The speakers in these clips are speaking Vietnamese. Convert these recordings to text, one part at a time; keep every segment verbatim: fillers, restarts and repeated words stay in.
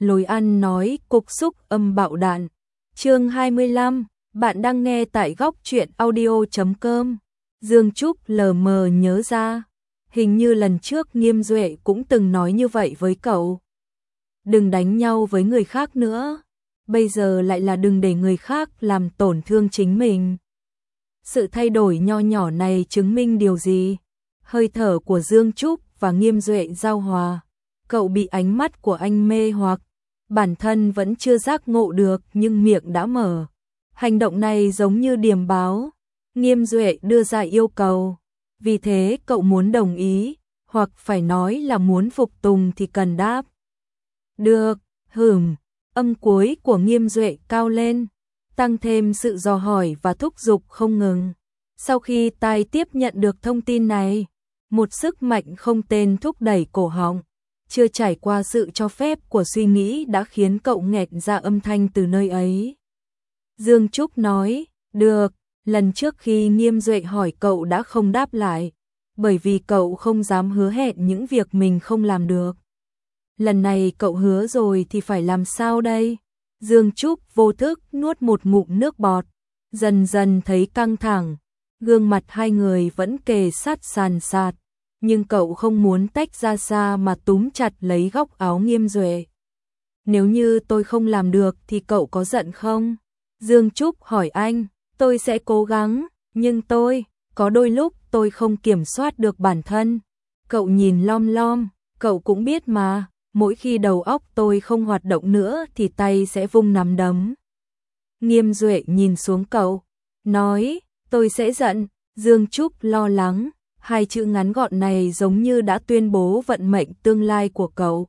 Lối ăn nói cục xúc âm bạo đạn. Chương hai mươi lăm, bạn đang nghe tại góc truyện audio chấm com. Dương Trúc lờ mờ nhớ ra, hình như lần trước Nghiêm Duệ cũng từng nói như vậy với cậu. Đừng đánh nhau với người khác nữa, bây giờ lại là đừng để người khác làm tổn thương chính mình. Sự thay đổi nho nhỏ này chứng minh điều gì? Hơi thở của Dương Trúc và Nghiêm Duệ giao hòa, cậu bị ánh mắt của anh mê hoặc, bản thân vẫn chưa giác ngộ được nhưng miệng đã mở. Hành động này giống như điềm báo, Nghiêm Duệ đưa ra yêu cầu, vì thế cậu muốn đồng ý, hoặc phải nói là muốn phục tùng thì cần đáp. Được, hửm, âm cuối của Nghiêm Duệ cao lên, tăng thêm sự dò hỏi và thúc giục không ngừng. Sau khi tai tiếp nhận được thông tin này, một sức mạnh không tên thúc đẩy cổ họng, chưa trải qua sự cho phép của suy nghĩ đã khiến cậu nghẹt ra âm thanh từ nơi ấy. Dương Trúc nói, được, lần trước khi Nghiêm Duệ hỏi cậu đã không đáp lại, bởi vì cậu không dám hứa hẹn những việc mình không làm được. Lần này cậu hứa rồi thì phải làm sao đây? Dương Trúc vô thức nuốt một ngụm nước bọt, dần dần thấy căng thẳng, gương mặt hai người vẫn kề sát sàn sạt, nhưng cậu không muốn tách ra xa mà túm chặt lấy góc áo Nghiêm Duệ. Nếu như tôi không làm được thì cậu có giận không? Dương Trúc hỏi anh, tôi sẽ cố gắng, nhưng tôi, có đôi lúc tôi không kiểm soát được bản thân. Cậu nhìn lom lom, cậu cũng biết mà, mỗi khi đầu óc tôi không hoạt động nữa thì tay sẽ vung nắm đấm. Nghiêm Duệ nhìn xuống cậu, nói, tôi sẽ giận. Dương Trúc lo lắng, hai chữ ngắn gọn này giống như đã tuyên bố vận mệnh tương lai của cậu.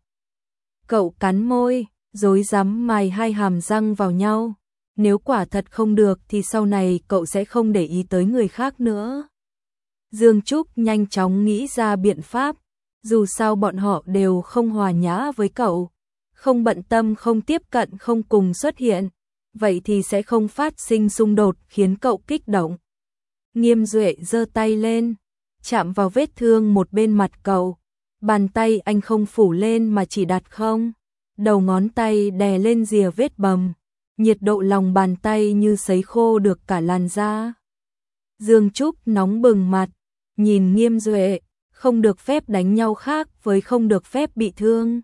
Cậu cắn môi, rối rắm mài hai hàm răng vào nhau. Nếu quả thật không được thì sau này cậu sẽ không để ý tới người khác nữa. Dương Trúc nhanh chóng nghĩ ra biện pháp, dù sao bọn họ đều không hòa nhã với cậu, không bận tâm, không tiếp cận, không cùng xuất hiện, vậy thì sẽ không phát sinh xung đột khiến cậu kích động. Nghiêm Duệ giơ tay lên, chạm vào vết thương một bên mặt cậu, bàn tay anh không phủ lên mà chỉ đặt không, đầu ngón tay đè lên rìa vết bầm, nhiệt độ lòng bàn tay như sấy khô được cả làn da. Dương Trúc nóng bừng mặt, nhìn Nghiêm Duệ, không được phép đánh nhau khác với không được phép bị thương.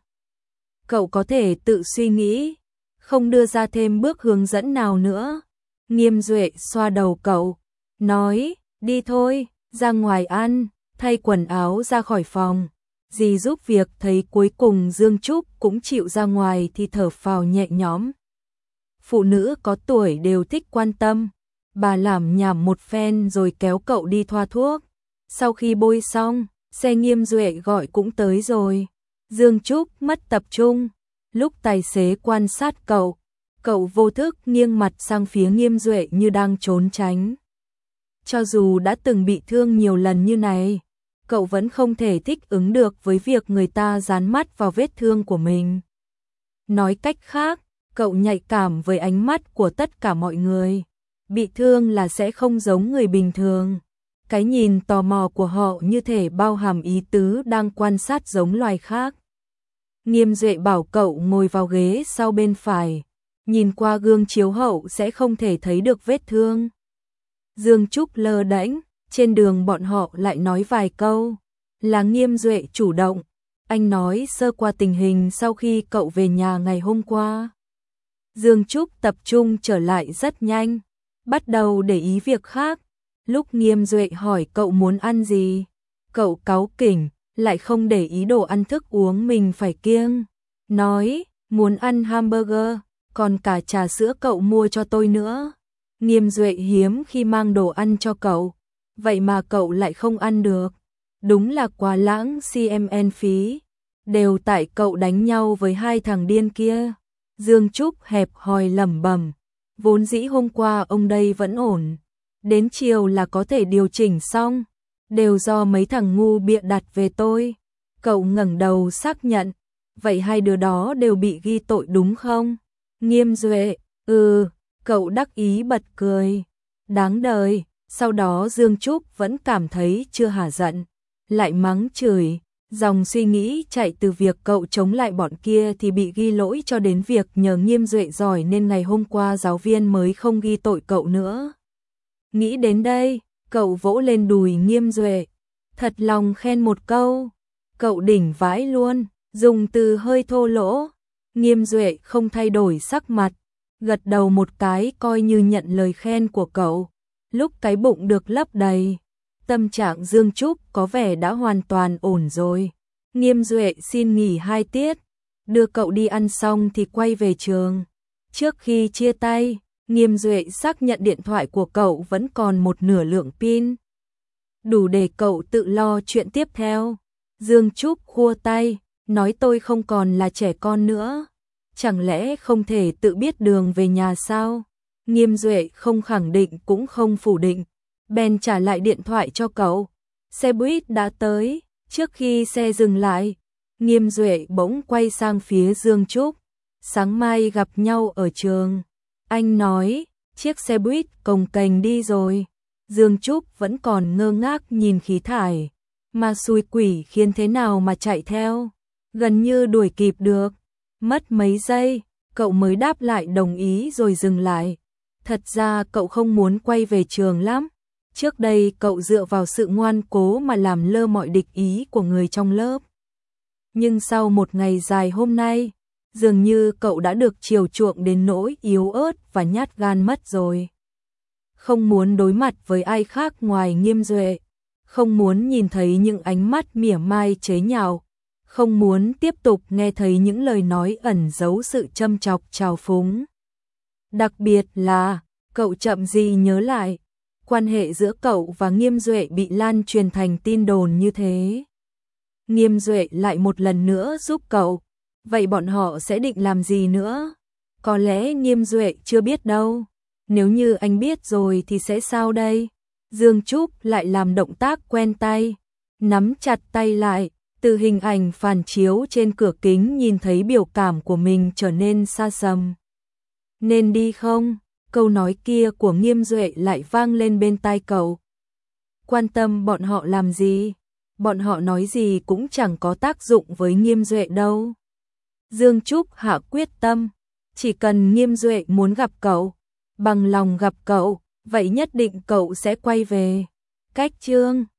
Cậu có thể tự suy nghĩ, không đưa ra thêm bước hướng dẫn nào nữa. Nghiêm Duệ xoa đầu cậu, nói, đi thôi, ra ngoài ăn, thay quần áo ra khỏi phòng. Dì giúp việc thấy cuối cùng Dương Trúc cũng chịu ra ngoài thì thở phào nhẹ nhõm. Phụ nữ có tuổi đều thích quan tâm. Bà làm nhảm một phen rồi kéo cậu đi thoa thuốc. Sau khi bôi xong, xe Nghiêm Duệ gọi cũng tới rồi. Dương Trúc mất tập trung. Lúc tài xế quan sát cậu, cậu vô thức nghiêng mặt sang phía Nghiêm Duệ như đang trốn tránh. Cho dù đã từng bị thương nhiều lần như này, cậu vẫn không thể thích ứng được với việc người ta dán mắt vào vết thương của mình. Nói cách khác, cậu nhạy cảm với ánh mắt của tất cả mọi người. Bị thương là sẽ không giống người bình thường. Cái nhìn tò mò của họ như thể bao hàm ý tứ đang quan sát giống loài khác. Nghiêm Duệ bảo cậu ngồi vào ghế sau bên phải, nhìn qua gương chiếu hậu sẽ không thể thấy được vết thương. Dương Trúc lơ đễnh, trên đường bọn họ lại nói vài câu, là Nghiêm Duệ chủ động. Anh nói sơ qua tình hình sau khi cậu về nhà ngày hôm qua. Dương Trúc tập trung trở lại rất nhanh, bắt đầu để ý việc khác. Lúc Nghiêm Duệ hỏi cậu muốn ăn gì, cậu cáu kỉnh, lại không để ý đồ ăn thức uống mình phải kiêng. Nói, muốn ăn hamburger, còn cả trà sữa cậu mua cho tôi nữa. Nghiêm Duệ hiếm khi mang đồ ăn cho cậu, vậy mà cậu lại không ăn được. Đúng là quá lãng xê em en phí, đều tại cậu đánh nhau với hai thằng điên kia. Dương Trúc hẹp hòi lẩm bẩm, vốn dĩ hôm qua ông đây vẫn ổn, đến chiều là có thể điều chỉnh xong, đều do mấy thằng ngu bịa đặt về tôi. Cậu ngẩng đầu xác nhận, vậy hai đứa đó đều bị ghi tội đúng không? Nghiêm Duệ, ừ, cậu đắc ý bật cười, đáng đời. Sau đó Dương Trúc vẫn cảm thấy chưa hả giận, lại mắng chửi, Dòng suy nghĩ chạy từ việc cậu chống lại bọn kia thì bị ghi lỗi cho đến việc nhờ Nghiêm Duệ giỏi nên ngày hôm qua giáo viên mới không ghi tội cậu nữa. Nghĩ đến đây, cậu vỗ lên đùi Nghiêm Duệ, thật lòng khen một câu. Cậu đỉnh vãi luôn, dùng từ hơi thô lỗ. Nghiêm Duệ không thay đổi sắc mặt, gật đầu một cái coi như nhận lời khen của cậu. Lúc cái bụng được lấp đầy, tâm trạng Dương Trúc có vẻ đã hoàn toàn ổn rồi. Nghiêm Duệ xin nghỉ hai tiết, đưa cậu đi ăn xong thì quay về trường. Trước khi chia tay, Nghiêm Duệ xác nhận điện thoại của cậu vẫn còn một nửa lượng pin, đủ để cậu tự lo chuyện tiếp theo. Dương Trúc khua tay, nói tôi không còn là trẻ con nữa. Chẳng lẽ không thể tự biết đường về nhà sao? Nghiêm Duệ không khẳng định cũng không phủ định, bèn trả lại điện thoại cho cậu. Xe buýt đã tới, trước khi xe dừng lại, Nghiêm Duệ bỗng quay sang phía Dương Trúc. Sáng mai gặp nhau ở trường. Anh nói, chiếc xe buýt cồng kềnh đi rồi. Dương Trúc vẫn còn ngơ ngác nhìn khí thải. Mà xui quỷ khiến thế nào mà chạy theo. Gần như đuổi kịp được. Mất mấy giây, cậu mới đáp lại đồng ý rồi dừng lại. Thật ra cậu không muốn quay về trường lắm. Trước đây cậu dựa vào sự ngoan cố mà làm lơ mọi địch ý của người trong lớp. Nhưng sau một ngày dài hôm nay, dường như cậu đã được chiều chuộng đến nỗi yếu ớt và nhát gan mất rồi. Không muốn đối mặt với ai khác ngoài Nghiêm Duệ, không muốn nhìn thấy những ánh mắt mỉa mai chế nhạo, không muốn tiếp tục nghe thấy những lời nói ẩn giấu sự châm chọc trào phúng. Đặc biệt là, cậu chậm gì nhớ lại, quan hệ giữa cậu và Nghiêm Duệ bị lan truyền thành tin đồn như thế. Nghiêm Duệ lại một lần nữa giúp cậu, vậy bọn họ sẽ định làm gì nữa? Có lẽ Nghiêm Duệ chưa biết đâu. Nếu như anh biết rồi thì sẽ sao đây? Dương Trúc lại làm động tác quen tay, nắm chặt tay lại, từ hình ảnh phản chiếu trên cửa kính nhìn thấy biểu cảm của mình trở nên xa xăm. Nên đi không? Câu nói kia của Nghiêm Duệ lại vang lên bên tai cậu. Quan tâm bọn họ làm gì? Bọn họ nói gì cũng chẳng có tác dụng với Nghiêm Duệ đâu. Dương Trúc hạ quyết tâm, chỉ cần Nghiêm Duệ muốn gặp cậu, bằng lòng gặp cậu, vậy nhất định cậu sẽ quay về. Cách chương